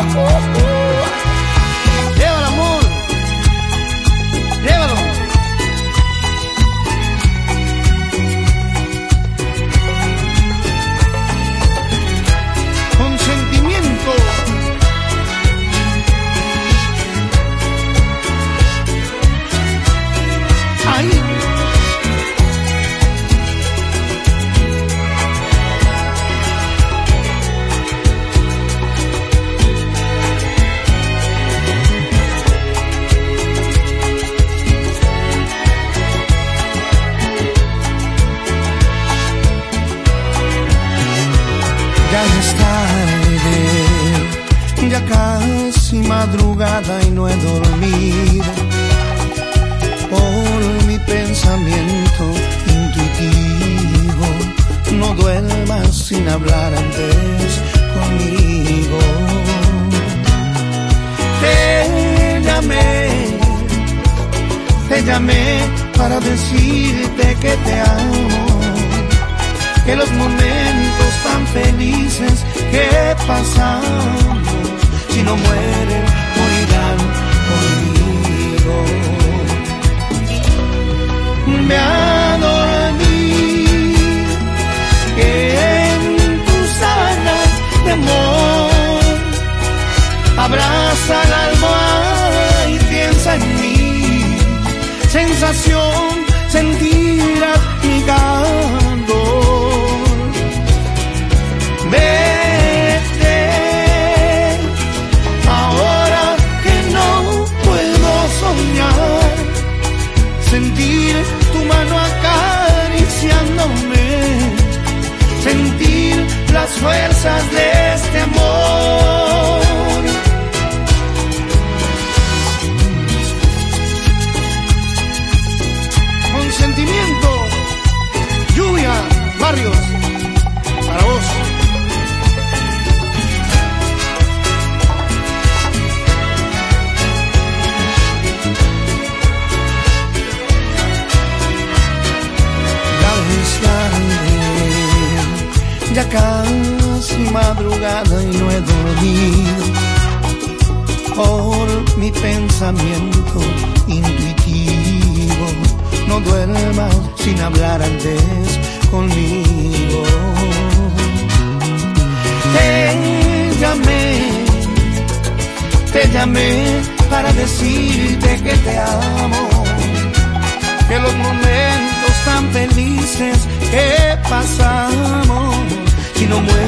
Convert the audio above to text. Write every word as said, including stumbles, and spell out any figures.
Llévalo, amor, llévalo. Con sentimiento. Ahí. Ya es tarde, ya casi madrugada y no he dormido. Por mi pensamiento intuitivo, no duermas sin hablar antes conmigo. Te llamé, te llamé para decirte que te amo, que los momentos tan felices que pasamos, si no mueren, morirán conmigo. Me a dormir en tus sábanas de amor, abraza la almohada y piensa en mí. Sensación, sentirás mi calor. Vete, ahora que no puedo soñar, sentir tu mano acariciándome, sentir las fuerzas de este amor. Con sentimiento, Lluvia Barrios, para vos. Ya casi madrugada y no he dormido. Por mi pensamiento intuitivo, no duermas sin hablar antes conmigo. Te llamé, te llamé para decirte que te amo, que los momentos tan felices que pasamos, si no muero